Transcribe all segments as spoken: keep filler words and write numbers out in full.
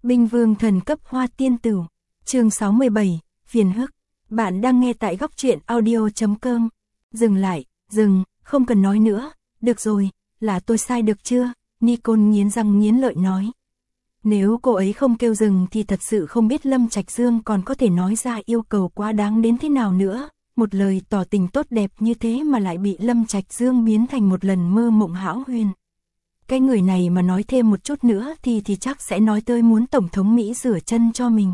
Binh vương thần cấp hoa tiên tử. Chương sáu mươi bảy, phiền hức. Bạn đang nghe tại góc truyện audio chấm com. Dừng lại, dừng, không cần nói nữa, được rồi, là tôi sai được chưa? Nicole nghiến răng nghiến lợi nói. Nếu cô ấy không kêu dừng thì thật sự không biết Lâm Trạch Dương còn có thể nói ra yêu cầu quá đáng đến thế nào nữa. Một lời tỏ tình tốt đẹp như thế mà lại bị Lâm Trạch Dương biến thành một lần mơ mộng hão huyền. Cái người này mà nói thêm một chút nữa thì thì chắc sẽ nói tới muốn Tổng thống Mỹ rửa chân cho mình.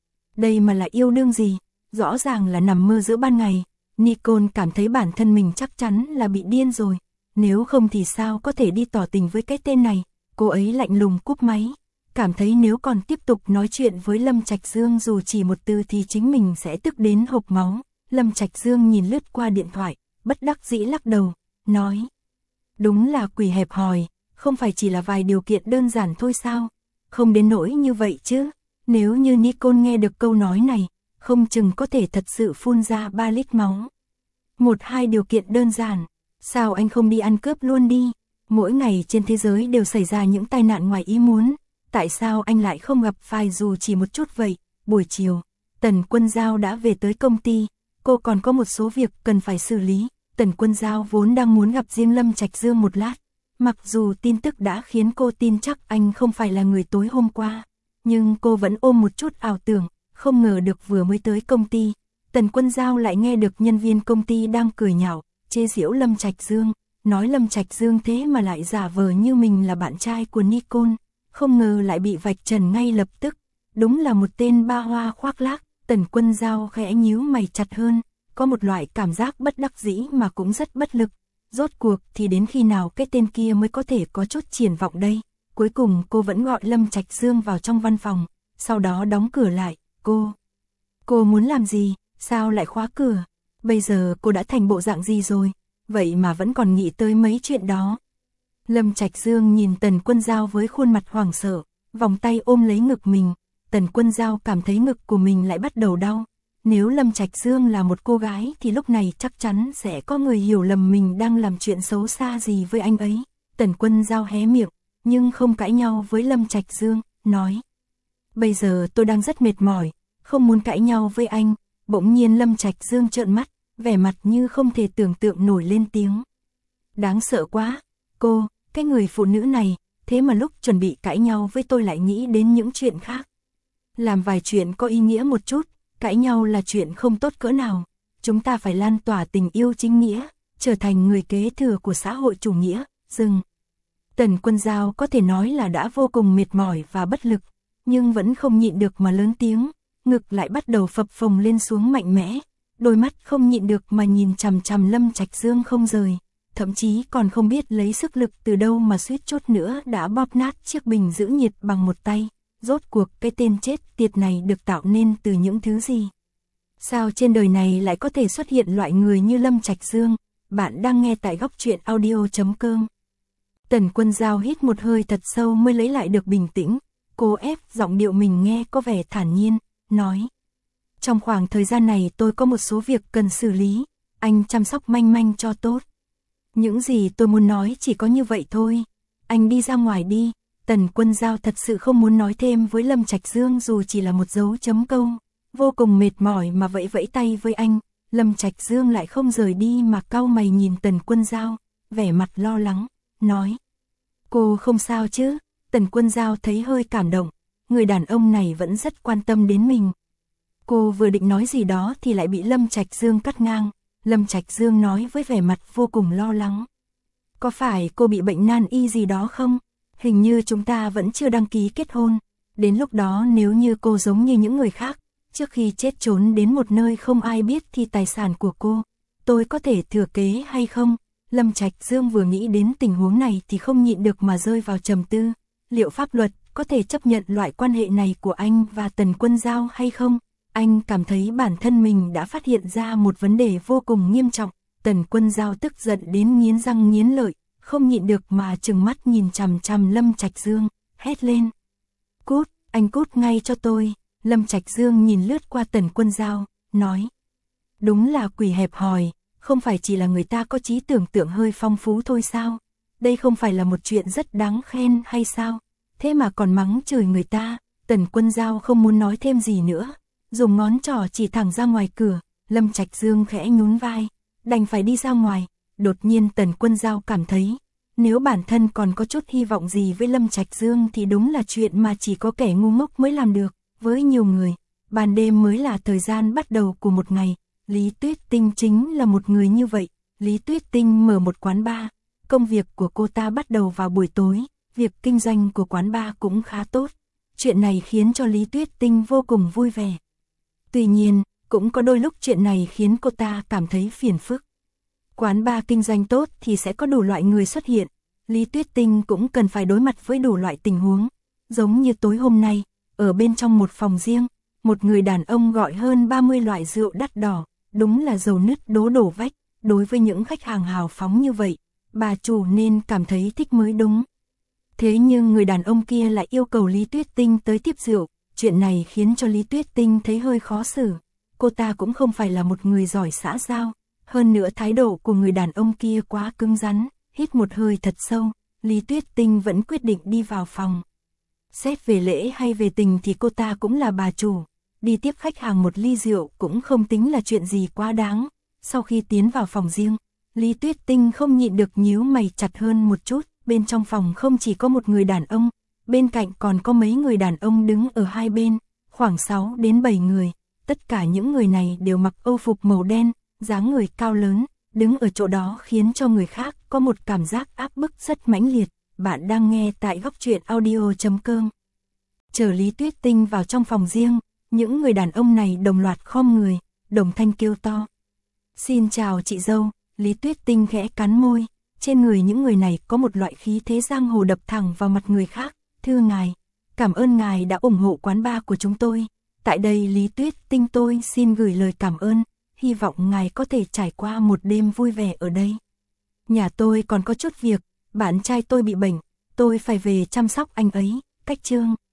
Đây mà là yêu đương gì, rõ ràng là nằm mơ giữa ban ngày. Nicole cảm thấy bản thân mình chắc chắn là bị điên rồi, nếu không thì sao có thể đi tỏ tình với cái tên này. Cô ấy lạnh lùng cúp máy, cảm thấy nếu còn tiếp tục nói chuyện với Lâm Trạch Dương dù chỉ một từ thì chính mình sẽ tức đến hộc máu. Lâm Trạch Dương nhìn lướt qua điện thoại, bất đắc dĩ lắc đầu, nói. Đúng là quỷ hẹp hòi, không phải chỉ là vài điều kiện đơn giản thôi sao? Không đến nỗi như vậy chứ. Nếu như Nicole nghe được câu nói này, không chừng có thể thật sự phun ra ba lít máu. Một hai điều kiện đơn giản, sao anh không đi ăn cướp luôn đi? Mỗi ngày trên thế giới đều xảy ra những tai nạn ngoài ý muốn, tại sao anh lại không gặp phải dù chỉ một chút vậy? Buổi chiều, Tần Quân Giao đã về tới công ty, cô còn có một số việc cần phải xử lý. Tần Quân Giao vốn đang muốn gặp riêng Lâm Trạch Dương một lát, mặc dù tin tức đã khiến cô tin chắc anh không phải là người tối hôm qua, nhưng cô vẫn ôm một chút ảo tưởng, không ngờ được vừa mới tới công ty, Tần Quân Giao lại nghe được nhân viên công ty đang cười nhạo, chê giễu Lâm Trạch Dương, nói Lâm Trạch Dương thế mà lại giả vờ như mình là bạn trai của Nicole, không ngờ lại bị vạch trần ngay lập tức, đúng là một tên ba hoa khoác lác. Tần Quân Giao khẽ nhíu mày chặt hơn, có một loại cảm giác bất đắc dĩ mà cũng rất bất lực. Rốt cuộc thì đến khi nào cái tên kia mới có thể có chút triển vọng đây? Cuối cùng cô vẫn gọi Lâm Trạch Dương vào trong văn phòng, sau đó đóng cửa lại. Cô, cô muốn làm gì? Sao lại khóa cửa? Bây giờ cô đã thành bộ dạng gì rồi? Vậy mà vẫn còn nghĩ tới mấy chuyện đó. Lâm Trạch Dương nhìn Tần Quân Giao với khuôn mặt hoảng sợ, vòng tay ôm lấy ngực mình. Tần Quân Giao cảm thấy ngực của mình lại bắt đầu đau. Nếu Lâm Trạch Dương là một cô gái thì lúc này chắc chắn sẽ có người hiểu lầm mình đang làm chuyện xấu xa gì với anh ấy. Tần Quân Giao hé miệng, nhưng không cãi nhau với Lâm Trạch Dương, nói. Bây giờ tôi đang rất mệt mỏi, không muốn cãi nhau với anh. Bỗng nhiên Lâm Trạch Dương trợn mắt, vẻ mặt như không thể tưởng tượng nổi lên tiếng. Đáng sợ quá, cô, cái người phụ nữ này, thế mà lúc chuẩn bị cãi nhau với tôi lại nghĩ đến những chuyện khác. Làm vài chuyện có ý nghĩa một chút, cãi nhau là chuyện không tốt cỡ nào. Chúng ta phải lan tỏa tình yêu chính nghĩa, trở thành người kế thừa của xã hội chủ nghĩa. Dừng. Tần Quân Giao có thể nói là đã vô cùng mệt mỏi và bất lực, nhưng vẫn không nhịn được mà lớn tiếng, ngực lại bắt đầu phập phồng lên xuống mạnh mẽ, đôi mắt không nhịn được mà nhìn chằm chằm Lâm Trạch Dương không rời, thậm chí còn không biết lấy sức lực từ đâu mà suýt chút nữa đã bóp nát chiếc bình giữ nhiệt bằng một tay. Rốt cuộc cái tên chết tiệt này được tạo nên từ những thứ gì? Sao trên đời này lại có thể xuất hiện loại người như Lâm Trạch Dương? Bạn đang nghe tại góc truyện audio chấm com. Tần Quân Giao hít một hơi thật sâu mới lấy lại được bình tĩnh. Cô ép giọng điệu mình nghe có vẻ thản nhiên, nói. Trong khoảng thời gian này tôi có một số việc cần xử lý, anh chăm sóc Manh Manh cho tốt. Những gì tôi muốn nói chỉ có như vậy thôi. Anh đi ra ngoài đi. Tần Quân Giao thật sự không muốn nói thêm với Lâm Trạch Dương dù chỉ là một dấu chấm câu, vô cùng mệt mỏi mà vẫy vẫy tay với anh. Lâm Trạch Dương lại không rời đi mà cau mày nhìn Tần Quân Giao, vẻ mặt lo lắng, nói. Cô không sao chứ? Tần Quân Giao thấy hơi cảm động, người đàn ông này vẫn rất quan tâm đến mình. Cô vừa định nói gì đó thì lại bị Lâm Trạch Dương cắt ngang. Lâm Trạch Dương nói với vẻ mặt vô cùng lo lắng. Có phải cô bị bệnh nan y gì đó không? Hình như chúng ta vẫn chưa đăng ký kết hôn. Đến lúc đó nếu như cô giống như những người khác, trước khi chết trốn đến một nơi không ai biết thì tài sản của cô, tôi có thể thừa kế hay không? Lâm Trạch Dương vừa nghĩ đến tình huống này thì không nhịn được mà rơi vào trầm tư. Liệu pháp luật có thể chấp nhận loại quan hệ này của anh và Tần Quân Giao hay không? Anh cảm thấy bản thân mình đã phát hiện ra một vấn đề vô cùng nghiêm trọng. Tần Quân Giao tức giận đến nghiến răng nghiến lợi, không nhịn được mà trừng mắt nhìn chằm chằm Lâm Trạch Dương, hét lên. Cút, anh cút ngay cho tôi. Lâm Trạch Dương nhìn lướt qua Tần Quân Giao, nói. Đúng là quỷ hẹp hòi, không phải chỉ là người ta có trí tưởng tượng hơi phong phú thôi sao? Đây không phải là một chuyện rất đáng khen hay sao? Thế mà còn mắng chửi người ta, Tần Quân Giao không muốn nói thêm gì nữa, dùng ngón trỏ chỉ thẳng ra ngoài cửa. Lâm Trạch Dương khẽ nhún vai, đành phải đi ra ngoài. Đột nhiên Tần Quân Giao cảm thấy, nếu bản thân còn có chút hy vọng gì với Lâm Trạch Dương thì đúng là chuyện mà chỉ có kẻ ngu ngốc mới làm được. Với nhiều người, ban đêm mới là thời gian bắt đầu của một ngày. Lý Tuyết Tinh chính là một người như vậy. Lý Tuyết Tinh mở một quán bar. Công việc của cô ta bắt đầu vào buổi tối. Việc kinh doanh của quán bar cũng khá tốt. Chuyện này khiến cho Lý Tuyết Tinh vô cùng vui vẻ. Tuy nhiên, cũng có đôi lúc chuyện này khiến cô ta cảm thấy phiền phức. Quán bar kinh doanh tốt thì sẽ có đủ loại người xuất hiện. Lý Tuyết Tinh cũng cần phải đối mặt với đủ loại tình huống. Giống như tối hôm nay, ở bên trong một phòng riêng, một người đàn ông gọi hơn ba mươi loại rượu đắt đỏ, đúng là dầu nứt đố đổ vách. Đối với những khách hàng hào phóng như vậy, bà chủ nên cảm thấy thích mới đúng. Thế nhưng người đàn ông kia lại yêu cầu Lý Tuyết Tinh tới tiếp rượu. Chuyện này khiến cho Lý Tuyết Tinh thấy hơi khó xử. Cô ta cũng không phải là một người giỏi xã giao. Hơn nữa thái độ của người đàn ông kia quá cứng rắn. Hít một hơi thật sâu, Lý Tuyết Tinh vẫn quyết định đi vào phòng. Xét về lễ hay về tình thì cô ta cũng là bà chủ. Đi tiếp khách hàng một ly rượu cũng không tính là chuyện gì quá đáng. Sau khi tiến vào phòng riêng, Lý Tuyết Tinh không nhịn được nhíu mày chặt hơn một chút. Bên trong phòng không chỉ có một người đàn ông, bên cạnh còn có mấy người đàn ông đứng ở hai bên, khoảng sáu đến bảy người. Tất cả những người này đều mặc âu phục màu đen, dáng người cao lớn, đứng ở chỗ đó khiến cho người khác có một cảm giác áp bức rất mãnh liệt. Bạn đang nghe tại góc truyện audio chấm com. Chờ Lý Tuyết Tinh vào trong phòng riêng, những người đàn ông này đồng loạt khom người, đồng thanh kêu to. Xin chào chị dâu. Lý Tuyết Tinh khẽ cắn môi. Trên người những người này có một loại khí thế giang hồ đập thẳng vào mặt người khác. Thưa ngài, cảm ơn ngài đã ủng hộ quán bar của chúng tôi. Tại đây Lý Tuyết Tinh tôi xin gửi lời cảm ơn. Hy vọng ngài có thể trải qua một đêm vui vẻ ở đây. Nhà tôi còn có chút việc, bạn trai tôi bị bệnh, tôi phải về chăm sóc anh ấy. Cách chương